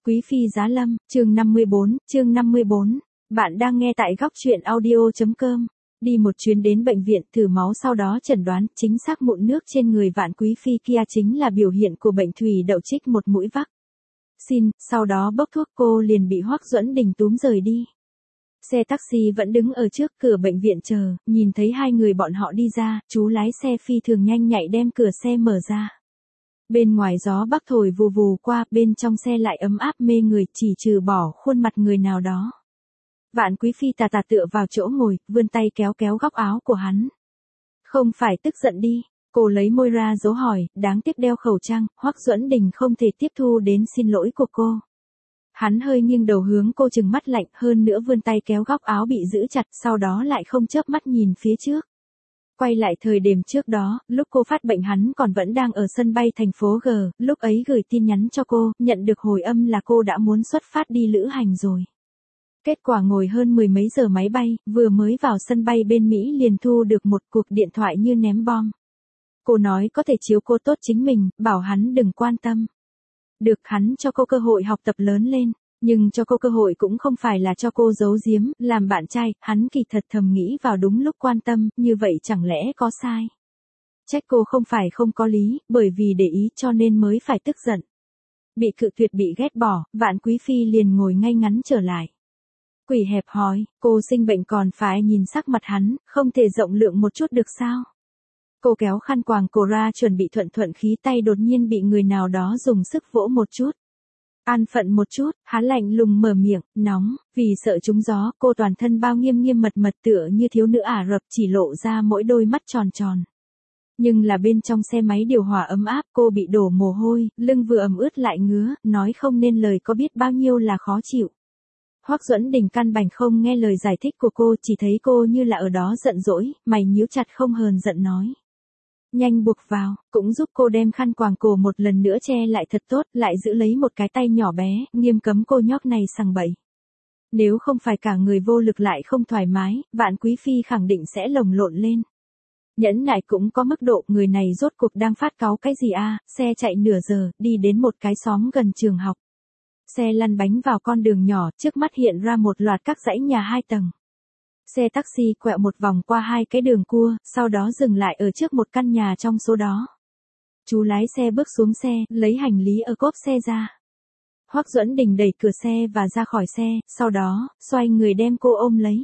Quý phi giá lâm, chương 54. Bạn đang nghe tại góc truyện audio.com. Đi một chuyến đến bệnh viện thử máu sau đó chẩn đoán chính xác mụn nước trên người Vạn quý phi kia chính là biểu hiện của bệnh thủy đậu trích một mũi vắc. Sau đó bốc thuốc cô liền bị Hoắc Duẫn Đình túm rời đi. Xe taxi vẫn đứng ở trước cửa bệnh viện chờ, nhìn thấy hai người bọn họ đi ra, chú lái xe phi thường nhanh nhạy đem cửa xe mở ra. Bên ngoài gió bắc thổi vù vù qua, bên trong xe lại ấm áp mê người, chỉ trừ bỏ khuôn mặt người nào đó. Vạn quý phi tà tà tựa vào chỗ ngồi, vươn tay kéo kéo góc áo của hắn. Không phải tức giận đi, cô lấy môi ra dấu hỏi, đáng tiếc đeo khẩu trang, Hoắc Duẫn Đình không thể tiếp thu đến xin lỗi của cô. Hắn hơi nghiêng đầu hướng cô trừng mắt lạnh, hơn nữa vươn tay kéo góc áo bị giữ chặt, sau đó lại không chớp mắt nhìn phía trước. Quay lại thời điểm trước đó, lúc cô phát bệnh hắn còn vẫn đang ở sân bay thành phố G, lúc ấy gửi tin nhắn cho cô, nhận được hồi âm là cô đã muốn xuất phát đi lữ hành rồi. Kết quả ngồi hơn 10 mấy giờ máy bay, vừa mới vào sân bay bên Mỹ liền thu được một cuộc điện thoại như ném bom. Cô nói có thể chiếu cô tốt chính mình, bảo hắn đừng quan tâm. Được, hắn cho cô cơ hội học tập lớn lên. Nhưng cho cô cơ hội cũng không phải là cho cô giấu giếm, làm bạn trai, hắn kỳ thật thầm nghĩ vào đúng lúc quan tâm, như vậy chẳng lẽ có sai. Trách cô không phải không có lý, bởi vì để ý cho nên mới phải tức giận. Bị cự tuyệt bị ghét bỏ, Vạn quý phi liền ngồi ngay ngắn trở lại. Quỷ hẹp hòi, cô sinh bệnh còn phải nhìn sắc mặt hắn, không thể rộng lượng một chút được sao. Cô kéo khăn quàng cổ ra chuẩn bị thuận khí, tay đột nhiên bị người nào đó dùng sức vỗ một chút. An phận một chút, hắn lạnh lùng mở miệng, nóng, vì sợ trúng gió, cô toàn thân bao nghiêm mật tựa như thiếu nữ Ả Rập, chỉ lộ ra mỗi đôi mắt tròn tròn. Nhưng là bên trong xe máy điều hòa ấm áp, cô bị đổ mồ hôi, lưng vừa ẩm ướt lại ngứa, nói không nên lời có biết bao nhiêu là khó chịu. Hoắc Duẫn Đình căn bản không nghe lời giải thích của cô, chỉ thấy cô như là ở đó giận dỗi, mày nhíu chặt không hờn giận nói. Nhanh buộc vào, cũng giúp cô đem khăn quàng cổ một lần nữa che lại thật tốt, lại giữ lấy một cái tay nhỏ bé, nghiêm cấm cô nhóc này sằng bậy. Nếu không phải cả người vô lực lại không thoải mái, Vạn quý phi khẳng định sẽ lồng lộn lên. Nhẫn nại cũng có mức độ, người này rốt cuộc đang phát cáu cái gì a? Xe chạy nửa giờ, đi đến một cái xóm gần trường học. Xe lăn bánh vào con đường nhỏ, trước mắt hiện ra một loạt các dãy nhà 2 tầng. Xe taxi quẹo một vòng qua 2 cái đường cua, sau đó dừng lại ở trước một căn nhà trong số đó. Chú lái xe bước xuống xe, lấy hành lý ở cốp xe ra. Hoắc Duẫn Đình đẩy cửa xe và ra khỏi xe, sau đó, xoay người đem cô ôm lấy.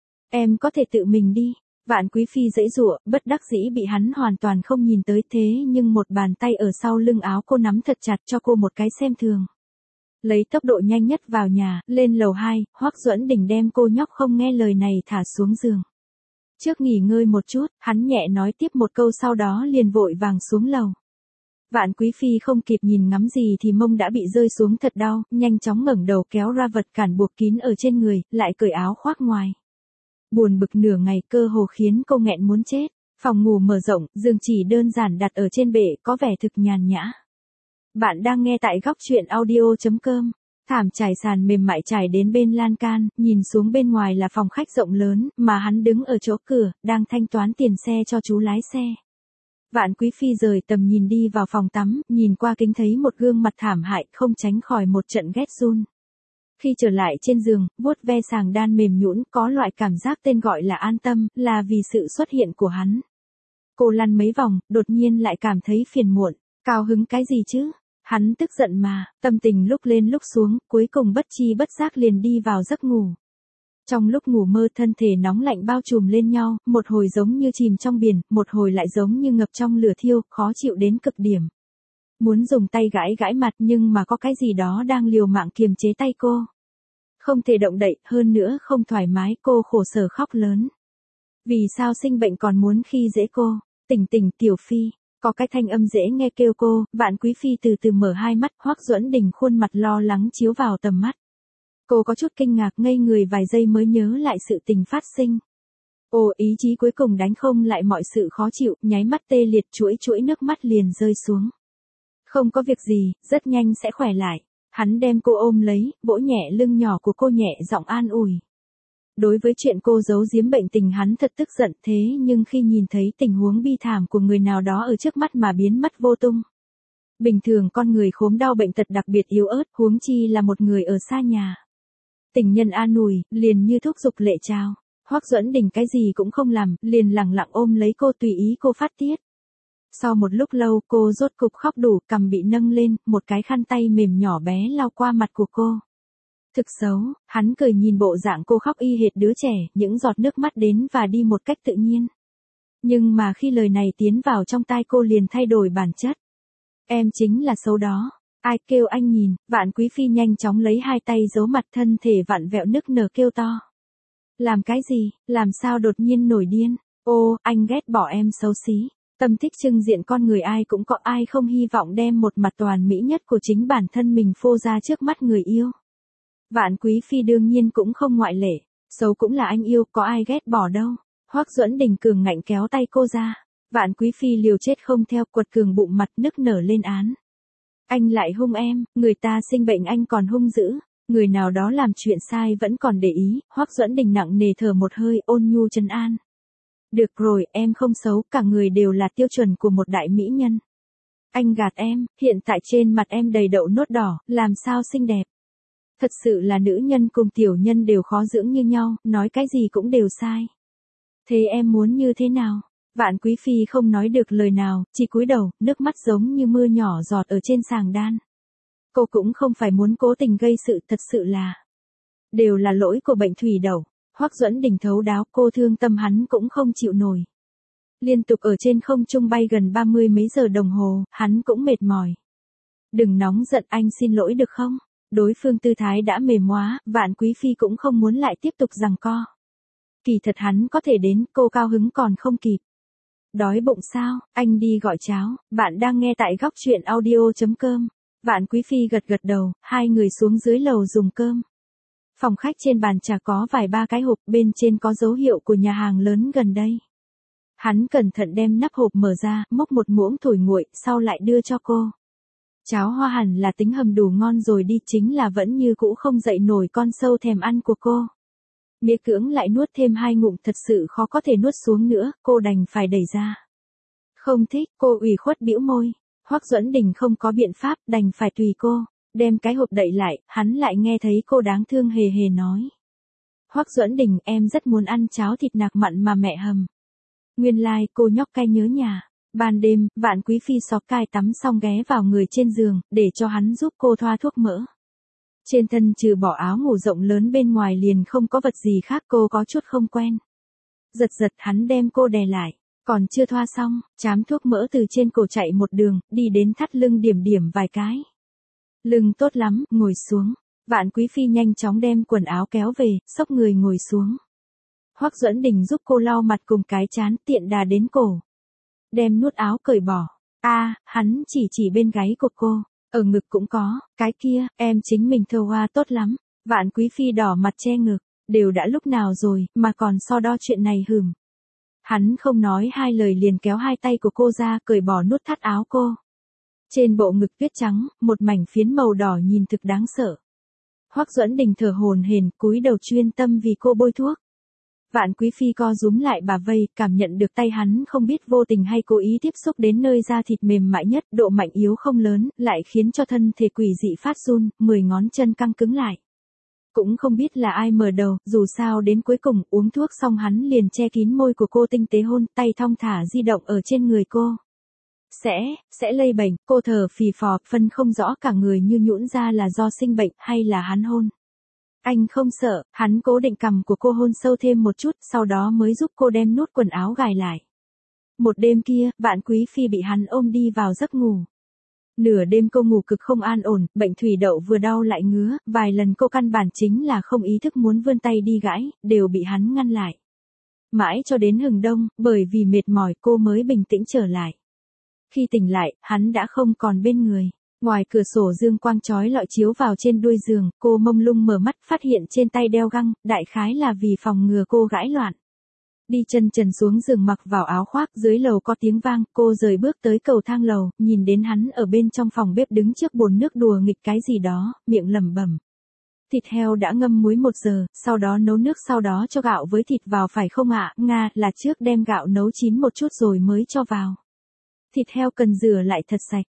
Em có thể tự mình đi. Vạn quý phi giãy giụa, bất đắc dĩ bị hắn hoàn toàn không nhìn tới, thế nhưng một bàn tay ở sau lưng áo cô nắm thật chặt cho cô một cái xem thường. Lấy tốc độ nhanh nhất vào nhà, lên lầu 2, Hoắc Duẫn Đình đem cô nhóc không nghe lời này thả xuống giường. Trước nghỉ ngơi một chút, hắn nhẹ nói tiếp một câu sau đó liền vội vàng xuống lầu. Vạn quý phi không kịp nhìn ngắm gì thì mông đã bị rơi xuống thật đau, nhanh chóng ngẩng đầu kéo ra vật cản buộc kín ở trên người, lại cởi áo khoác ngoài. Buồn bực nửa ngày cơ hồ khiến cô nghẹn muốn chết. Phòng ngủ mở rộng, giường chỉ đơn giản đặt ở trên bệ, có vẻ thực nhàn nhã. Bạn đang nghe tại góc truyện audio.com. Thảm trải sàn mềm mại trải đến bên lan can, nhìn xuống bên ngoài là phòng khách rộng lớn, mà hắn đứng ở chỗ cửa, đang thanh toán tiền xe cho chú lái xe. Vạn quý phi rời tầm nhìn đi vào phòng tắm, nhìn qua kính thấy một gương mặt thảm hại, không tránh khỏi một trận ghét run. Khi trở lại trên giường, vuốt ve sàng đan mềm nhũn, có loại cảm giác tên gọi là an tâm, là vì sự xuất hiện của hắn. Cô lăn mấy vòng, đột nhiên lại cảm thấy phiền muộn, cao hứng cái gì chứ? Hắn tức giận mà, tâm tình lúc lên lúc xuống, cuối cùng bất chi bất giác liền đi vào giấc ngủ. Trong lúc ngủ mơ thân thể nóng lạnh bao trùm lên nhau, một hồi giống như chìm trong biển, một hồi lại giống như ngập trong lửa thiêu, khó chịu đến cực điểm. Muốn dùng tay gãi mặt nhưng mà có cái gì đó đang liều mạng kiềm chế tay cô. Không thể động đậy, hơn nữa không thoải mái, cô khổ sở khóc lớn. Vì sao sinh bệnh còn muốn khi dễ cô? Tỉnh tiểu phi. Có cái thanh âm dễ nghe kêu cô, Vạn quý phi từ từ mở hai mắt, Hoắc Duẫn Đình khuôn mặt lo lắng chiếu vào tầm mắt. Cô có chút kinh ngạc ngây người vài giây mới nhớ lại sự tình phát sinh. Ý chí cuối cùng đánh không lại mọi sự khó chịu, nháy mắt tê liệt, chuỗi nước mắt liền rơi xuống. Không có việc gì, rất nhanh sẽ khỏe lại. Hắn đem cô ôm lấy, vỗ nhẹ lưng nhỏ của cô nhẹ giọng an ủi. Đối với chuyện cô giấu giếm bệnh tình hắn thật tức giận, thế nhưng khi nhìn thấy tình huống bi thảm của người nào đó ở trước mắt mà biến mất vô tung. Bình thường con người khốm đau bệnh tật đặc biệt yếu ớt, huống chi là một người ở xa nhà. Tình nhân an ủi, liền như thúc giục lệ trào. Hoắc Duẫn Đình cái gì cũng không làm, liền lẳng lặng ôm lấy cô tùy ý cô phát tiết. Sau một lúc lâu cô rốt cục khóc đủ, cằm bị nâng lên, một cái khăn tay mềm nhỏ bé lau qua mặt của cô. Thực xấu, hắn cười nhìn bộ dạng cô khóc y hệt đứa trẻ, những giọt nước mắt đến và đi một cách tự nhiên. Nhưng mà khi lời này tiến vào trong tai cô liền thay đổi bản chất. Em chính là xấu đó. Ai kêu anh nhìn, Vạn Quý Phi nhanh chóng lấy hai tay giấu mặt, thân thể vặn vẹo nức nở kêu to. Làm cái gì, làm sao đột nhiên nổi điên, ô, anh ghét bỏ em xấu xí. Tâm thích trưng diện con người ai cũng có, ai không hy vọng đem một mặt toàn mỹ nhất của chính bản thân mình phô ra trước mắt người yêu. Vạn Quý Phi đương nhiên cũng không ngoại lệ, xấu cũng là anh yêu, có ai ghét bỏ đâu. Hoắc Duẫn Đình cường ngạnh kéo tay cô ra. Vạn Quý Phi liều chết không theo, quật cường bụng mặt nức nở lên án. Anh lại hung em, người ta sinh bệnh anh còn hung dữ, người nào đó làm chuyện sai vẫn còn để ý. Hoắc Duẫn Đình nặng nề thở một hơi, ôn nhu trấn an. Được rồi, em không xấu, cả người đều là tiêu chuẩn của một đại mỹ nhân. Anh gạt em, hiện tại trên mặt em đầy đậu nốt đỏ, làm sao xinh đẹp. Thật sự là nữ nhân cùng tiểu nhân đều khó dưỡng như nhau, nói cái gì cũng đều sai. Thế em muốn như thế nào? Vạn Quý Phi không nói được lời nào, chỉ cúi đầu, nước mắt giống như mưa nhỏ giọt ở trên sàng đan. Cô cũng không phải muốn cố tình gây sự, thật sự là đều là lỗi của bệnh thủy đậu. Hoắc Duẫn Đình thấu đáo, cô thương tâm hắn cũng không chịu nổi. Liên tục ở trên không trung bay gần 30 mấy giờ đồng hồ, hắn cũng mệt mỏi. Đừng nóng giận, anh xin lỗi được không? Đối phương tư thái đã mềm hóa, Vạn Quý Phi cũng không muốn lại tiếp tục giằng co. Kỳ thật hắn có thể đến, cô cao hứng còn không kịp. Đói bụng sao, anh đi gọi cháo. Bạn đang nghe tại góc truyện audio.com. Vạn Quý Phi gật gật đầu, hai người xuống dưới lầu dùng cơm. Phòng khách trên bàn trà có vài ba cái hộp, bên trên có dấu hiệu của nhà hàng lớn gần đây. Hắn cẩn thận đem nắp hộp mở ra, múc một muỗng thổi nguội, sau lại đưa cho cô. Cháo hoa hẳn là tính hầm đủ ngon rồi đi, chính là vẫn như cũ không dậy nổi con sâu thèm ăn của cô. Mía cưỡng lại nuốt thêm hai ngụm, thật sự khó có thể nuốt xuống nữa, cô đành phải đẩy ra. Không thích, cô ủy khuất bĩu môi. Hoắc Duẫn Đình không có biện pháp, đành phải tùy cô. Đem cái hộp đậy lại, hắn lại nghe thấy cô đáng thương hề hề nói. Hoắc Duẫn Đình, em rất muốn ăn cháo thịt nạc mặn mà mẹ hầm. Nguyên lai, cô nhóc cay nhớ nhà. Ban đêm, Vạn Quý Phi xó cai tắm xong ghé vào người trên giường, để cho hắn giúp cô thoa thuốc mỡ. Trên thân trừ bỏ áo ngủ rộng lớn bên ngoài liền không có vật gì khác, cô có chút không quen. Giật giật hắn đem cô đè lại, còn chưa thoa xong, chám thuốc mỡ từ trên cổ chạy một đường, đi đến thắt lưng điểm điểm vài cái. Lưng tốt lắm, ngồi xuống. Vạn Quý Phi nhanh chóng đem quần áo kéo về, xốc người ngồi xuống. Hoắc Duẫn Đình giúp cô lau mặt cùng cái trán, tiện đà đến cổ. Đem nút áo cởi bỏ. Hắn chỉ bên gáy của cô. Ở ngực cũng có, cái kia, em chính mình thơ hoa tốt lắm. Vạn Quý Phi đỏ mặt che ngực, đều đã lúc nào rồi, mà còn so đo chuyện này hửm. Hắn không nói hai lời liền kéo hai tay của cô ra, cởi bỏ nút thắt áo cô. Trên bộ ngực tuyết trắng, một mảnh phiến màu đỏ nhìn thực đáng sợ. Hoắc Duẫn Đình thở hổn hển, cúi đầu chuyên tâm vì cô bôi thuốc. Vạn Quý Phi co rúm lại bà vây, cảm nhận được tay hắn không biết vô tình hay cố ý tiếp xúc đến nơi da thịt mềm mại nhất, độ mạnh yếu không lớn, lại khiến cho thân thể quỷ dị phát run, 10 ngón chân căng cứng lại. Cũng không biết là ai mở đầu, dù sao đến cuối cùng uống thuốc xong hắn liền che kín môi của cô tinh tế hôn, tay thong thả di động ở trên người cô. Sẽ lây bệnh, cô thở phì phò, phân không rõ cả người như nhũn ra là do sinh bệnh hay là hắn hôn. Anh không sợ, hắn cố định cằm của cô hôn sâu thêm một chút, sau đó mới giúp cô đem nút quần áo gài lại. Một đêm kia, Vạn Quý Phi bị hắn ôm đi vào giấc ngủ. Nửa đêm cô ngủ cực không an ổn, bệnh thủy đậu vừa đau lại ngứa, vài lần cô căn bản chính là không ý thức muốn vươn tay đi gãi, đều bị hắn ngăn lại. Mãi cho đến hừng đông, bởi vì mệt mỏi cô mới bình tĩnh trở lại. Khi tỉnh lại, hắn đã không còn bên người. Ngoài cửa sổ dương quang chói lọi chiếu vào trên đuôi giường, cô mông lung mở mắt phát hiện trên tay đeo găng, đại khái là vì phòng ngừa cô gãi loạn. Đi chân trần xuống giường mặc vào áo khoác, dưới lầu có tiếng vang, cô rời bước tới cầu thang lầu, nhìn đến hắn ở bên trong phòng bếp đứng trước bồn nước đùa nghịch cái gì đó, miệng lẩm bẩm. Thịt heo đã ngâm muối 1 giờ, sau đó nấu nước, sau đó cho gạo với thịt vào phải không ạ? Nga, là trước đem gạo nấu chín một chút rồi mới cho vào. Thịt heo cần rửa lại thật sạch.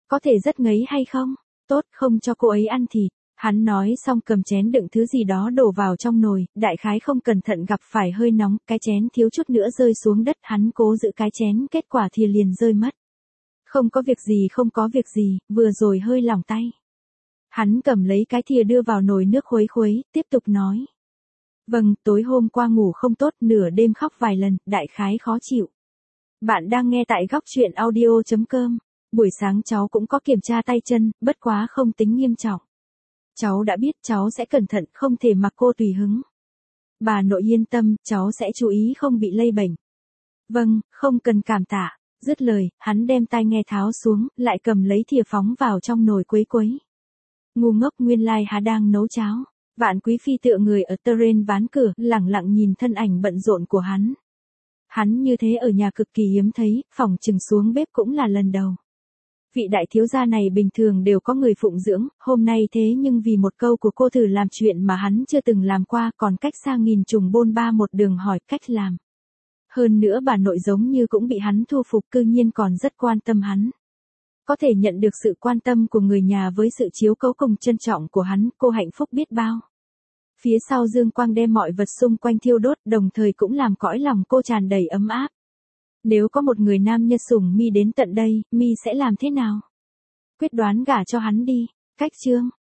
Có thể rất ngấy hay không? Tốt, không cho cô ấy ăn thịt. Hắn nói xong cầm chén đựng thứ gì đó đổ vào trong nồi, đại khái không cẩn thận gặp phải hơi nóng, cái chén thiếu chút nữa rơi xuống đất, hắn cố giữ cái chén, kết quả thìa liền rơi mất. Không có việc gì, không có việc gì, vừa rồi hơi lỏng tay. Hắn cầm lấy cái thìa đưa vào nồi nước khuấy khuấy, tiếp tục nói. Vâng, tối hôm qua ngủ không tốt, nửa đêm khóc vài lần, đại khái khó chịu. Bạn đang nghe tại góc chuyện audio.com. Buổi sáng cháu cũng có kiểm tra tay chân, bất quá không tính nghiêm trọng. Cháu đã biết cháu sẽ cẩn thận, không thể mặc cô tùy hứng. Bà nội yên tâm, cháu sẽ chú ý không bị lây bệnh. Vâng, không cần cảm tạ. Dứt lời, hắn đem tai nghe tháo xuống, lại cầm lấy thìa phóng vào trong nồi quấy quấy. Ngu ngốc, nguyên lai hắn đang nấu cháo. Vạn Quý Phi tựa người ở terrain ván cửa, lẳng lặng nhìn thân ảnh bận rộn của hắn. Hắn như thế ở nhà cực kỳ hiếm thấy, phỏng chừng xuống bếp cũng là lần đầu. Vị đại thiếu gia này bình thường đều có người phụng dưỡng, hôm nay thế nhưng vì một câu của cô thử làm chuyện mà hắn chưa từng làm qua, còn cách xa nghìn trùng bôn ba một đường hỏi cách làm. Hơn nữa bà nội giống như cũng bị hắn thu phục, cư nhiên còn rất quan tâm hắn. Có thể nhận được sự quan tâm của người nhà với sự chiếu cố cùng trân trọng của hắn, cô hạnh phúc biết bao. Phía sau dương quang đem mọi vật xung quanh thiêu đốt, đồng thời cũng làm cõi lòng cô tràn đầy ấm áp. Nếu có một người nam nhân sủng mi đến tận đây, mi sẽ làm thế nào? Quyết đoán gả cho hắn đi. Cách chương